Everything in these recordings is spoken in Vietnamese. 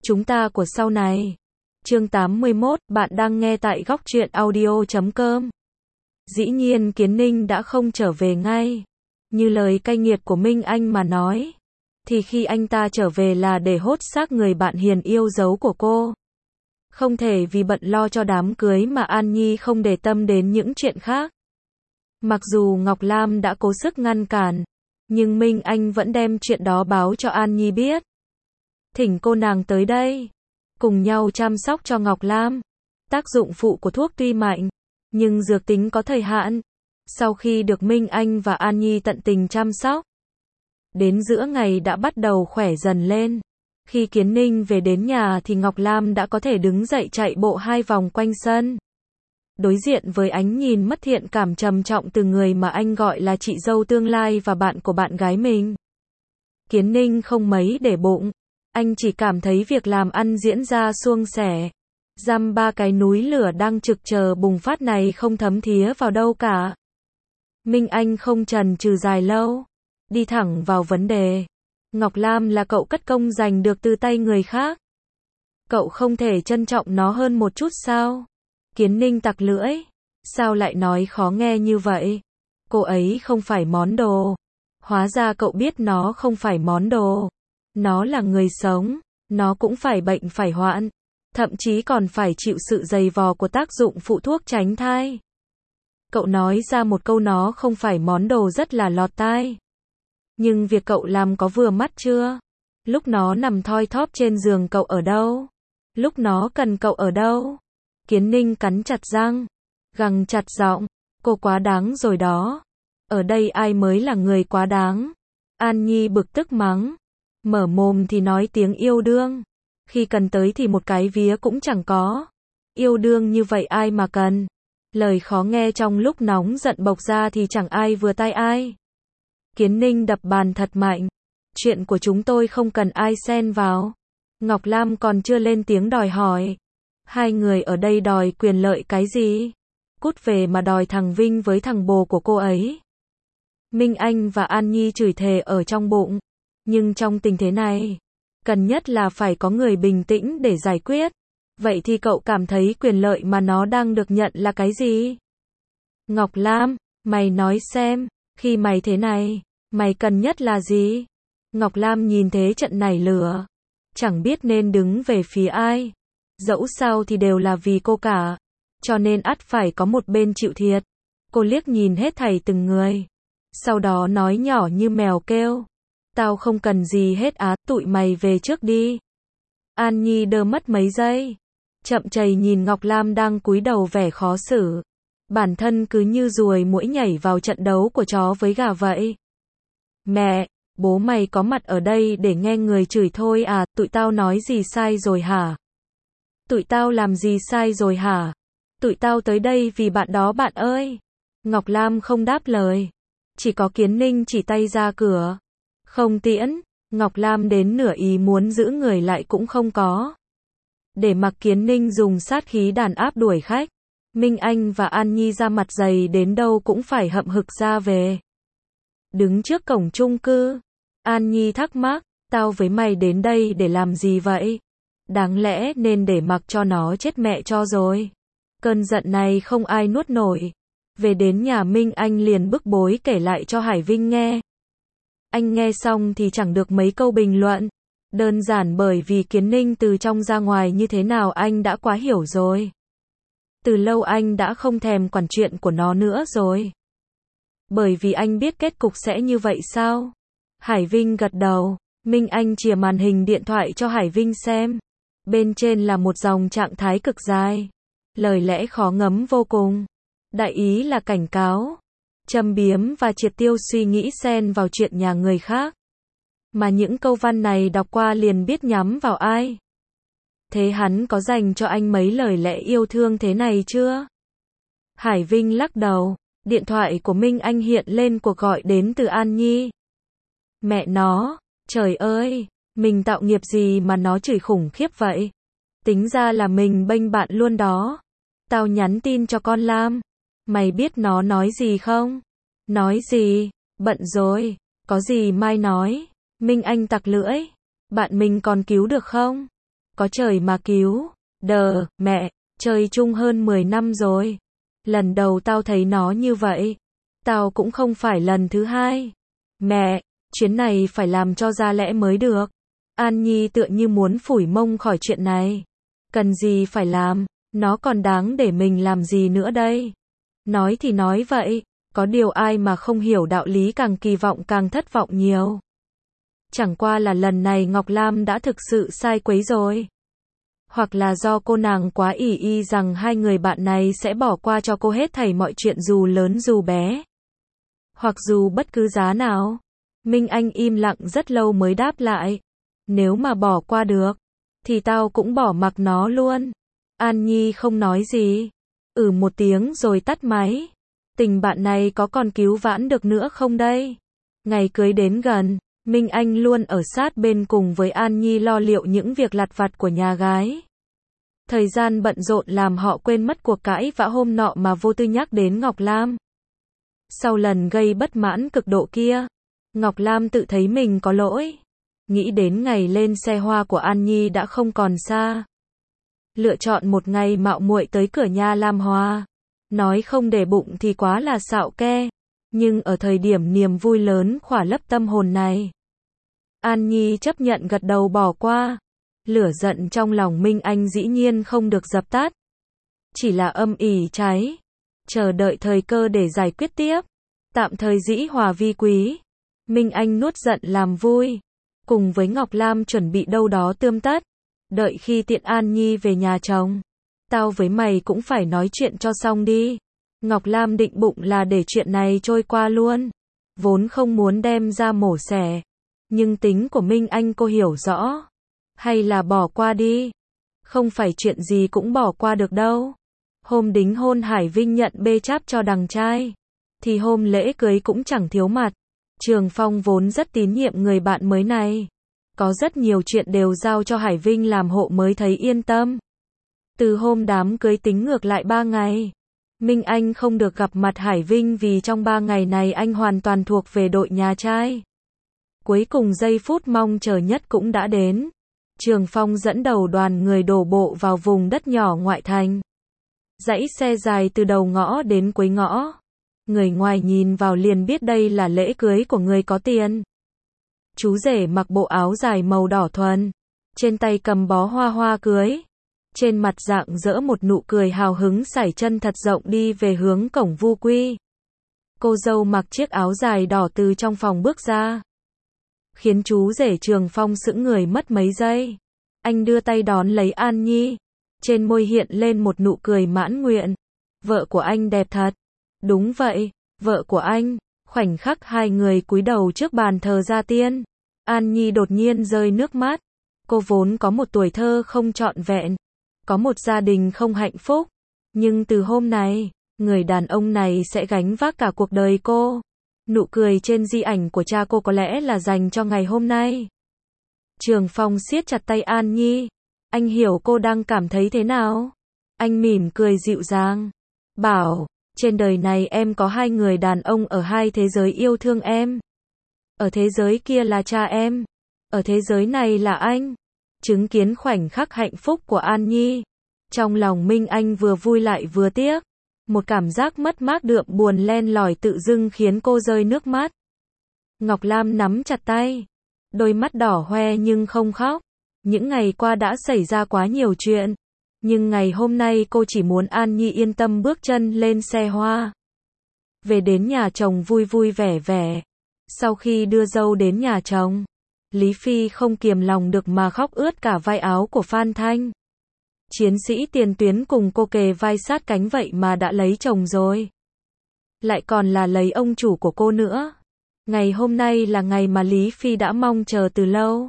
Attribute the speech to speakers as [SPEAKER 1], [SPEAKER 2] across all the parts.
[SPEAKER 1] Chúng ta của sau này. Chương 81, bạn đang nghe tại góc truyện audio.com. Dĩ nhiên Kiến Ninh đã không trở về ngay. Như lời cay nghiệt của Minh Anh mà nói, thì khi anh ta trở về là để hốt xác người bạn hiền yêu dấu của cô. Không thể vì bận lo cho đám cưới mà An Nhi không để tâm đến những chuyện khác. Mặc dù Ngọc Lam đã cố sức ngăn cản, nhưng Minh Anh vẫn đem chuyện đó báo cho An Nhi biết. Thỉnh cô nàng tới đây, cùng nhau chăm sóc cho Ngọc Lam. Tác dụng phụ của thuốc tuy mạnh, nhưng dược tính có thời hạn. Sau khi được Minh Anh và An Nhi tận tình chăm sóc, đến giữa ngày đã bắt đầu khỏe dần lên. Khi Kiến Ninh về đến nhà thì Ngọc Lam đã có thể đứng dậy chạy bộ 2 vòng quanh sân. Đối diện với ánh nhìn mất thiện cảm trầm trọng từ người mà anh gọi là chị dâu tương lai và bạn của bạn gái mình, Kiến Ninh không mấy để bụng. Anh chỉ cảm thấy việc làm ăn diễn ra suôn sẻ. Dăm ba cái núi lửa đang trực chờ bùng phát này không thấm thía vào đâu cả. Minh Anh không chần chừ dài lâu, đi thẳng vào vấn đề. Ngọc Lam là cậu cất công giành được từ tay người khác. Cậu không thể trân trọng nó hơn một chút sao? Kiến Ninh tặc lưỡi. Sao lại nói khó nghe như vậy? Cô ấy không phải món đồ. Hóa ra cậu biết nó không phải món đồ. Nó là người sống. Nó cũng phải bệnh phải hoạn. Thậm chí còn phải chịu sự dày vò của tác dụng phụ thuốc tránh thai. Cậu nói ra một câu nó không phải món đồ rất là lọt tai. Nhưng việc cậu làm có vừa mắt chưa? Lúc nó nằm thoi thóp trên giường cậu ở đâu? Lúc nó cần cậu ở đâu? Kiến Ninh cắn chặt răng, gằn chặt giọng, cô quá đáng rồi đó. Ở đây ai mới là người quá đáng? An Nhi bực tức mắng, mở mồm thì nói tiếng yêu đương, khi cần tới thì một cái vía cũng chẳng có. Yêu đương như vậy ai mà cần? Lời khó nghe trong lúc nóng giận bộc ra thì chẳng ai vừa tai ai. Kiến Ninh đập bàn thật mạnh. Chuyện của chúng tôi không cần ai xen vào. Ngọc Lam còn chưa lên tiếng đòi hỏi. Hai người ở đây đòi quyền lợi cái gì? Cút về mà đòi thằng Vinh với thằng bồ của cô ấy. Minh Anh và An Nhi chửi thề ở trong bụng. Nhưng trong tình thế này, cần nhất là phải có người bình tĩnh để giải quyết. Vậy thì cậu cảm thấy quyền lợi mà nó đang được nhận là cái gì? Ngọc Lam, mày nói xem, khi mày thế này, mày cần nhất là gì? Ngọc Lam nhìn thế trận nảy lửa, chẳng biết nên đứng về phía ai. Dẫu sao thì đều là vì cô cả, cho nên ắt phải có một bên chịu thiệt. Cô liếc nhìn hết thảy từng người, sau đó nói nhỏ như mèo kêu, tao không cần gì hết á, tụi mày về trước đi. An Nhi đơ mất mấy giây, chậm chày nhìn Ngọc Lam đang cúi đầu vẻ khó xử. Bản thân cứ như ruồi muỗi nhảy vào trận đấu của chó với gà vậy. Mẹ, bố mày có mặt ở đây để nghe người chửi thôi à? Tụi tao nói gì sai rồi hả? Tụi tao làm gì sai rồi hả? Tụi tao tới đây vì bạn đó bạn ơi. Ngọc Lam không đáp lời. Chỉ có Kiến Ninh chỉ tay ra cửa. Không tiễn. Ngọc Lam đến nửa ý muốn giữ người lại cũng không có. Để mặc Kiến Ninh dùng sát khí đàn áp đuổi khách. Minh Anh và An Nhi ra mặt dày đến đâu cũng phải hậm hực ra về. Đứng trước cổng chung cư, An Nhi thắc mắc, tao với mày đến đây để làm gì vậy? Đáng lẽ nên để mặc cho nó chết mẹ cho rồi. Cơn giận này không ai nuốt nổi. Về đến nhà Minh Anh liền bức bối kể lại cho Hải Vinh nghe. Anh nghe xong thì chẳng được mấy câu bình luận. Đơn giản bởi vì Kiến Ninh từ trong ra ngoài như thế nào anh đã quá hiểu rồi. Từ lâu anh đã không thèm quản chuyện của nó nữa rồi. Bởi vì anh biết kết cục sẽ như vậy sao? Hải Vinh gật đầu. Minh Anh chìa màn hình điện thoại cho Hải Vinh xem. Bên trên là một dòng trạng thái cực dài. Lời lẽ khó ngấm vô cùng. Đại ý là cảnh cáo, châm biếm và triệt tiêu suy nghĩ xen vào chuyện nhà người khác. Mà những câu văn này đọc qua liền biết nhắm vào ai. Thế hắn có dành cho anh mấy lời lẽ yêu thương thế này chưa? Hải Vinh lắc đầu. Điện thoại của Minh Anh hiện lên cuộc gọi đến từ An Nhi. Mẹ nó, trời ơi, mình tạo nghiệp gì mà nó chửi khủng khiếp vậy? Tính ra là mình bênh bạn luôn đó. Tao nhắn tin cho con Lam. Mày biết nó nói gì không? Nói gì? Bận rồi. Có gì mai nói. Minh Anh tặc lưỡi. Bạn mình còn cứu được không? có trời mà cứu. Đờ, mẹ, chơi chung hơn 10 năm rồi. Lần đầu tao thấy nó như vậy. Tao cũng không phải lần thứ hai. Mẹ, chuyến này phải làm cho ra lẽ mới được. An Nhi tựa như muốn phủi mông khỏi chuyện này. Cần gì phải làm, nó còn đáng để mình làm gì nữa đây. Nói thì nói vậy, có điều ai mà không hiểu đạo lý càng kỳ vọng càng thất vọng nhiều. Chẳng qua là lần này Ngọc Lam đã thực sự sai quấy rồi. Hoặc là do cô nàng quá ỷ y rằng hai người bạn này sẽ bỏ qua cho cô hết thảy mọi chuyện dù lớn dù bé. Hoặc dù bất cứ giá nào. Minh Anh im lặng rất lâu mới đáp lại. Nếu mà bỏ qua được, thì tao cũng bỏ mặc nó luôn. An Nhi không nói gì. Một tiếng rồi tắt máy. Tình bạn này có còn cứu vãn được nữa không đây? Ngày cưới đến gần, Minh Anh luôn ở sát bên cùng với An Nhi lo liệu những việc lặt vặt của nhà gái. Thời gian bận rộn làm họ quên mất cuộc cãi vã hôm nọ mà vô tư nhắc đến Ngọc Lam. Sau lần gây bất mãn cực độ kia, Ngọc Lam tự thấy mình có lỗi. Nghĩ đến ngày lên xe hoa của An Nhi đã không còn xa. Lựa chọn một ngày mạo muội tới cửa nhà làm hoa. Nói không để bụng thì quá là xạo ke. Nhưng ở thời điểm niềm vui lớn khỏa lấp tâm hồn này, An Nhi chấp nhận gật đầu bỏ qua. Lửa giận trong lòng Minh Anh dĩ nhiên không được dập tắt. Chỉ là âm ỉ cháy. Chờ đợi thời cơ để giải quyết tiếp. Tạm thời dĩ hòa vi quý. Minh Anh nuốt giận làm vui. Cùng với Ngọc Lam chuẩn bị đâu đó tươm tất. Đợi khi tiện An Nhi về nhà chồng. Tao với mày cũng phải nói chuyện cho xong đi. Ngọc Lam định bụng là để chuyện này trôi qua luôn. Vốn không muốn đem ra mổ xẻ. Nhưng tính của Minh Anh cô hiểu rõ. Hay là bỏ qua đi. Không phải chuyện gì cũng bỏ qua được đâu. Hôm đính hôn Hải Vinh nhận bê cháp cho đằng trai. Thì hôm lễ cưới cũng chẳng thiếu mặt. Trường Phong vốn rất tín nhiệm người bạn mới này. Có rất nhiều chuyện đều giao cho Hải Vinh làm hộ mới thấy yên tâm. Từ hôm đám cưới tính ngược lại 3 ngày. Minh Anh không được gặp mặt Hải Vinh vì trong 3 ngày này anh hoàn toàn thuộc về đội nhà trai. Cuối cùng giây phút mong chờ nhất cũng đã đến. Trường Phong dẫn đầu đoàn người đổ bộ vào vùng đất nhỏ ngoại thành. Dãy xe dài từ đầu ngõ đến cuối ngõ. Người ngoài nhìn vào liền biết đây là lễ cưới của người có tiền. Chú rể mặc bộ áo dài màu đỏ thuần. Trên tay cầm bó hoa cưới. Trên mặt rạng rỡ một nụ cười hào hứng sải chân thật rộng đi về hướng cổng Vu Quy. Cô dâu mặc chiếc áo dài đỏ từ trong phòng bước ra. Khiến chú rể Trường Phong sững người mất mấy giây. Anh đưa tay đón lấy An Nhi. Trên môi hiện lên một nụ cười mãn nguyện. Vợ của anh đẹp thật. Đúng vậy, vợ của anh. Khoảnh khắc hai người cúi đầu trước bàn thờ gia tiên. An Nhi đột nhiên rơi nước mắt. Cô vốn có một tuổi thơ không trọn vẹn. Có một gia đình không hạnh phúc. Nhưng từ hôm nay, người đàn ông này sẽ gánh vác cả cuộc đời cô. Nụ cười trên di ảnh của cha cô có lẽ là dành cho ngày hôm nay. Trường Phong siết chặt tay An Nhi. Anh hiểu cô đang cảm thấy thế nào. Anh mỉm cười dịu dàng. Bảo, trên đời này em có hai người đàn ông ở hai thế giới yêu thương em. Ở thế giới kia là cha em. Ở thế giới này là anh. Chứng kiến khoảnh khắc hạnh phúc của An Nhi. Trong lòng Minh Anh vừa vui lại vừa tiếc. Một cảm giác mất mát đượm buồn len lỏi tự dưng khiến cô rơi nước mắt. Ngọc Lam nắm chặt tay. Đôi mắt đỏ hoe nhưng không khóc. Những ngày qua đã xảy ra quá nhiều chuyện. Nhưng ngày hôm nay cô chỉ muốn An Nhi yên tâm bước chân lên xe hoa. Về đến nhà chồng vui vui vẻ vẻ. Sau khi đưa dâu đến nhà chồng, Lý Phi không kiềm lòng được mà khóc ướt cả vai áo của Phan Thanh. Chiến sĩ tiền tuyến cùng cô kề vai sát cánh vậy mà đã lấy chồng rồi. Lại còn là lấy ông chủ của cô nữa. Ngày hôm nay là ngày mà Lý Phi đã mong chờ từ lâu.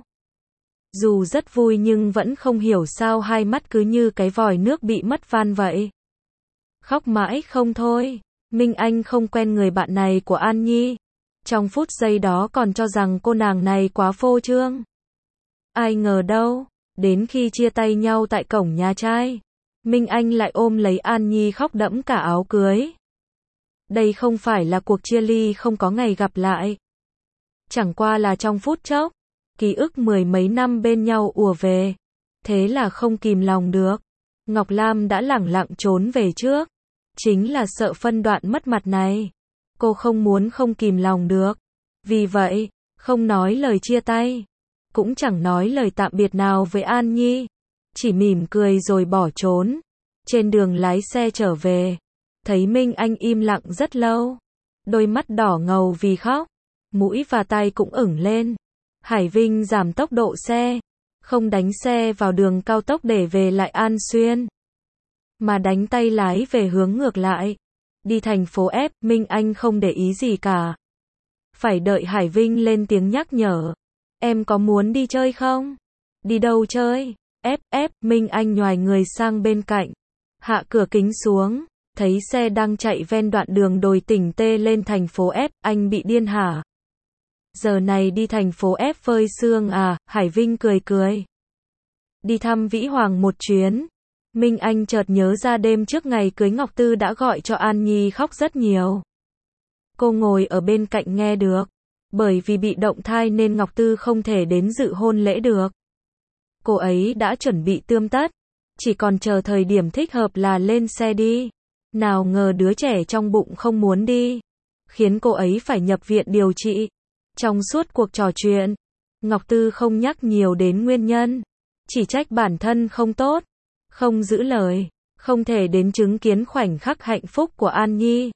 [SPEAKER 1] Dù rất vui nhưng vẫn không hiểu sao hai mắt cứ như cái vòi nước bị mất van vậy. Khóc mãi không thôi. Minh Anh không quen người bạn này của An Nhi. Trong phút giây đó còn cho rằng cô nàng này quá phô trương. Ai ngờ đâu, đến khi chia tay nhau tại cổng nhà trai, Minh Anh lại ôm lấy An Nhi khóc đẫm cả áo cưới. Đây không phải là cuộc chia ly không có ngày gặp lại. Chẳng qua là trong phút chốc, ký ức mười mấy năm bên nhau ùa về. Thế là không kìm lòng được. Ngọc Lam đã lẳng lặng trốn về trước. Chính là sợ phân đoạn mất mặt này. Cô không muốn không kìm lòng được. Vì vậy, không nói lời chia tay. Cũng chẳng nói lời tạm biệt nào với An Nhi. Chỉ mỉm cười rồi bỏ trốn. Trên đường lái xe trở về. Thấy Minh Anh im lặng rất lâu. Đôi mắt đỏ ngầu vì khóc. Mũi và tai cũng ửng lên. Hải Vinh giảm tốc độ xe. Không đánh xe vào đường cao tốc để về lại An Xuyên. Mà đánh tay lái về hướng ngược lại. Đi thành phố F, Minh Anh không để ý gì cả. Phải đợi Hải Vinh lên tiếng nhắc nhở. Em có muốn đi chơi không? Đi đâu chơi? F, Minh Anh nhoài người sang bên cạnh. Hạ cửa kính xuống. Thấy xe đang chạy ven đoạn đường đồi tỉnh T lên thành phố F, anh bị điên hả? Giờ này đi thành phố F phơi sương à? Hải Vinh cười cười. Đi thăm Vĩ Hoàng một chuyến. Minh Anh chợt nhớ ra đêm trước ngày cưới Ngọc Tư đã gọi cho An Nhi khóc rất nhiều. Cô ngồi ở bên cạnh nghe được. Bởi vì bị động thai nên Ngọc Tư không thể đến dự hôn lễ được. Cô ấy đã chuẩn bị tươm tất. Chỉ còn chờ thời điểm thích hợp là lên xe đi. Nào ngờ đứa trẻ trong bụng không muốn đi. Khiến cô ấy phải nhập viện điều trị. Trong suốt cuộc trò chuyện, Ngọc Tư không nhắc nhiều đến nguyên nhân. Chỉ trách bản thân không tốt. Không giữ lời. Không thể đến chứng kiến khoảnh khắc hạnh phúc của An Nhi.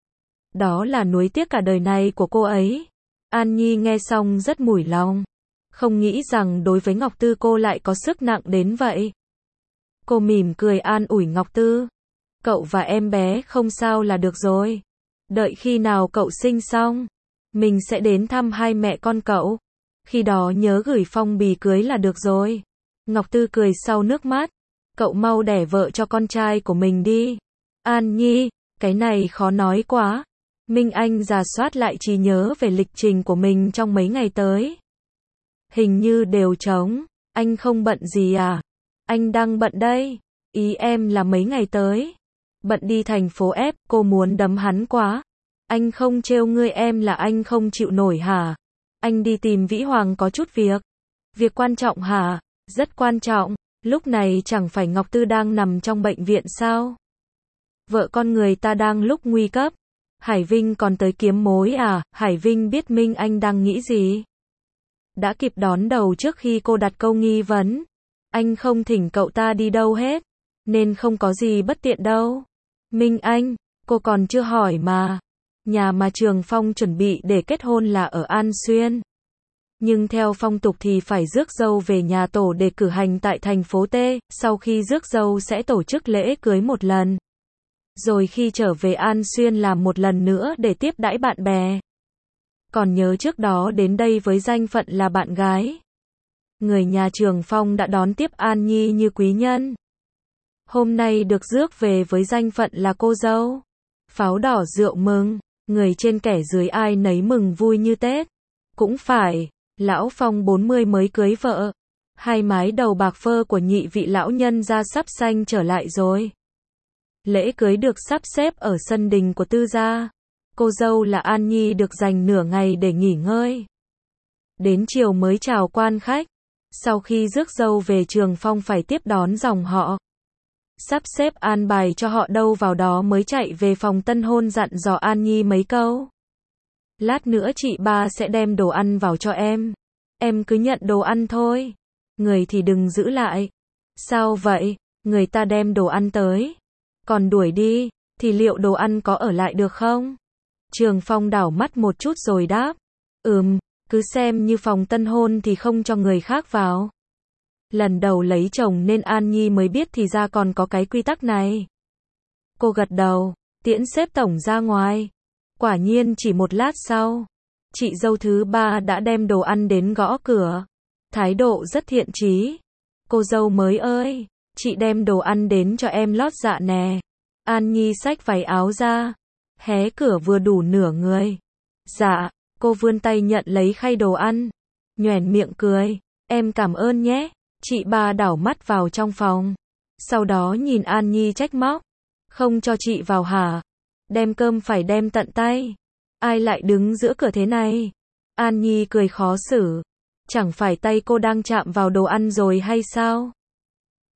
[SPEAKER 1] Đó là nuối tiếc cả đời này của cô ấy. An Nhi nghe xong rất mủi lòng. Không nghĩ rằng đối với Ngọc Tư cô lại có sức nặng đến vậy. Cô mỉm cười an ủi Ngọc Tư. Cậu và em bé không sao là được rồi. Đợi khi nào cậu sinh xong, mình sẽ đến thăm hai mẹ con cậu. Khi đó nhớ gửi phong bì cưới là được rồi. Ngọc Tư cười sau nước mắt. Cậu mau đẻ vợ cho con trai của mình đi. An Nhi, cái này khó nói quá. Minh Anh rà soát lại trí nhớ về lịch trình của mình trong mấy ngày tới. Hình như đều trống. Anh không bận gì à? Anh đang bận đây. Ý em là mấy ngày tới. Bận đi thành phố F, cô muốn đấm hắn quá. Anh không trêu ngươi em là anh không chịu nổi hả? Anh đi tìm Vĩ Hoàng có chút việc. Việc quan trọng hả? Rất quan trọng. Lúc này chẳng phải Ngọc Tư đang nằm trong bệnh viện sao? Vợ con người ta đang lúc nguy cấp. Hải Vinh còn tới kiếm mối à? Hải Vinh biết Minh Anh đang nghĩ gì. Đã kịp đón đầu trước khi cô đặt câu nghi vấn. Anh không thỉnh cậu ta đi đâu hết. Nên không có gì bất tiện đâu. Minh Anh, cô còn chưa hỏi mà. Nhà mà Trường Phong chuẩn bị để kết hôn là ở An Xuyên. Nhưng theo phong tục thì phải rước dâu về nhà tổ để cử hành tại thành phố T. Sau khi rước dâu sẽ tổ chức lễ cưới một lần. Rồi khi trở về An Xuyên làm một lần nữa để tiếp đãi bạn bè. Còn nhớ trước đó đến đây với danh phận là bạn gái. Người nhà Trường Phong đã đón tiếp An Nhi như quý nhân. Hôm nay được rước về với danh phận là cô dâu. Pháo đỏ rượu mừng, người trên kẻ dưới ai nấy mừng vui như Tết. Cũng phải, lão Phong 40 mới cưới vợ. Hai mái đầu bạc phơ của nhị vị lão nhân gia sắp sanh trở lại rồi. Lễ cưới được sắp xếp ở sân đình của Tư gia. Cô dâu là An Nhi được dành nửa ngày để nghỉ ngơi. Đến chiều mới chào quan khách. Sau khi rước dâu về Trường Phong phải tiếp đón dòng họ. Sắp xếp an bài cho họ đâu vào đó mới chạy về phòng tân hôn dặn dò An Nhi mấy câu. Lát nữa chị ba sẽ đem đồ ăn vào cho em. Em cứ nhận đồ ăn thôi. Người thì đừng giữ lại. Sao vậy? Người ta đem đồ ăn tới. Còn đuổi đi, thì liệu đồ ăn có ở lại được không? Trường Phong đảo mắt một chút rồi đáp. Cứ xem như phòng tân hôn thì không cho người khác vào. Lần đầu lấy chồng nên An Nhi mới biết thì ra còn có cái quy tắc này. Cô gật đầu, tiễn sếp tổng ra ngoài. Quả nhiên chỉ một lát sau, chị dâu thứ ba đã đem đồ ăn đến gõ cửa. Thái độ rất thiện chí. Cô dâu mới ơi, chị đem đồ ăn đến cho em lót dạ nè. An Nhi xách váy áo ra, hé cửa vừa đủ nửa người. Dạ, cô vươn tay nhận lấy khay đồ ăn. Nhoẻn miệng cười, em cảm ơn nhé. Chị ba đảo mắt vào trong phòng. Sau đó nhìn An Nhi trách móc. Không cho chị vào hả? Đem cơm phải đem tận tay. Ai lại đứng giữa cửa thế này? An Nhi cười khó xử. Chẳng phải tay cô đang chạm vào đồ ăn rồi hay sao?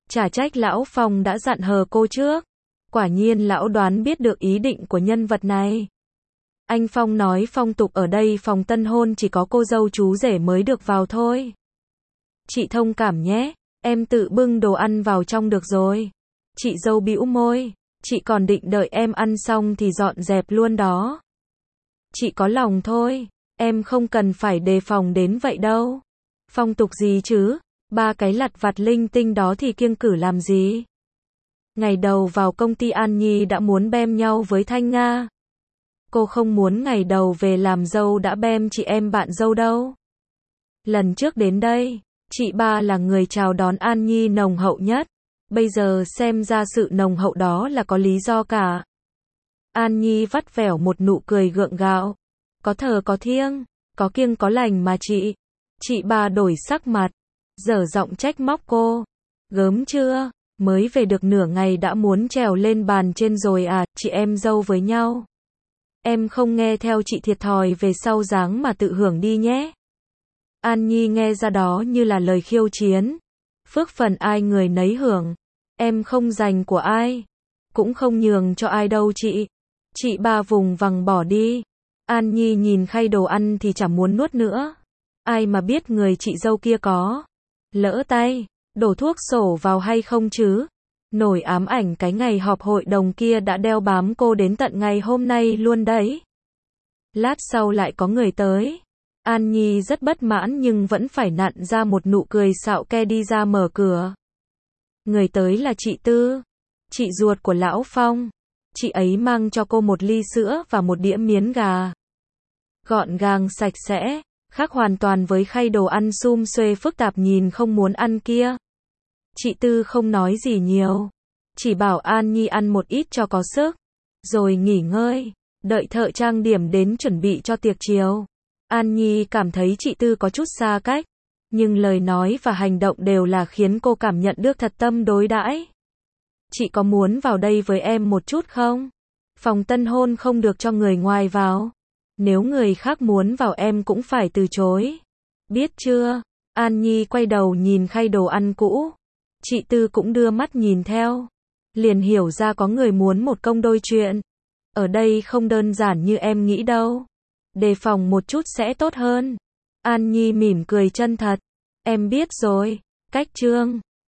[SPEAKER 1] Chả trách lão Phong đã dặn hờ cô trước. Quả nhiên lão đoán biết được ý định của nhân vật này. Anh Phong nói phong tục ở đây phòng tân hôn chỉ có cô dâu chú rể mới được vào thôi. Chị thông cảm nhé, em tự bưng đồ ăn vào trong được rồi. Chị dâu bĩu môi, chị còn định đợi em ăn xong thì dọn dẹp luôn đó. Chị có lòng thôi, em không cần phải đề phòng đến vậy đâu. Phong tục gì chứ, ba cái lặt vặt linh tinh đó thì kiêng cử làm gì. Ngày đầu vào công ty An Nhi đã muốn bem nhau với Thanh Nga. Cô không muốn ngày đầu về làm dâu đã bem chị em bạn dâu đâu. Lần trước đến đây, chị ba là người chào đón An Nhi nồng hậu nhất. Bây giờ xem ra sự nồng hậu đó là có lý do cả. An Nhi vắt vẻo một nụ cười gượng gạo. Có thờ có thiêng, có kiêng có lành mà chị. Chị ba đổi sắc mặt, dở giọng trách móc cô. Gớm chưa, mới về được nửa ngày đã muốn trèo lên bàn trên rồi à, chị em dâu với nhau. Em không nghe theo chị thiệt thòi về sau dáng mà tự hưởng đi nhé. An Nhi nghe ra đó như là lời khiêu chiến. Phước phần ai người nấy hưởng. Em không dành của ai. Cũng không nhường cho ai đâu chị. Chị ba vùng vằng bỏ đi. An Nhi nhìn khay đồ ăn thì chẳng muốn nuốt nữa. Ai mà biết người chị dâu kia có lỡ tay, đổ thuốc sổ vào hay không chứ. Nổi ám ảnh cái ngày họp hội đồng kia đã đeo bám cô đến tận ngày hôm nay luôn đấy. Lát sau lại có người tới. An Nhi rất bất mãn nhưng vẫn phải nặn ra một nụ cười xạo ke đi ra mở cửa. Người tới là chị Tư, chị ruột của lão Phong. Chị ấy mang cho cô một ly sữa và một đĩa miến gà. Gọn gàng sạch sẽ, khác hoàn toàn với khay đồ ăn sum suê phức tạp nhìn không muốn ăn kia. Chị Tư không nói gì nhiều, chỉ bảo An Nhi ăn một ít cho có sức, rồi nghỉ ngơi, đợi thợ trang điểm đến chuẩn bị cho tiệc chiều. An Nhi cảm thấy chị Tư có chút xa cách, nhưng lời nói và hành động đều là khiến cô cảm nhận được thật tâm đối đãi. Chị có muốn vào đây với em một chút không? Phòng tân hôn không được cho người ngoài vào. Nếu người khác muốn vào em cũng phải từ chối. Biết chưa? An Nhi quay đầu nhìn khay đồ ăn cũ. Chị Tư cũng đưa mắt nhìn theo. Liền hiểu ra có người muốn một công đôi chuyện. Ở đây không đơn giản như em nghĩ đâu. Đề phòng một chút sẽ tốt hơn. An Nhi mỉm cười chân thật. Em biết rồi. Cách Trương.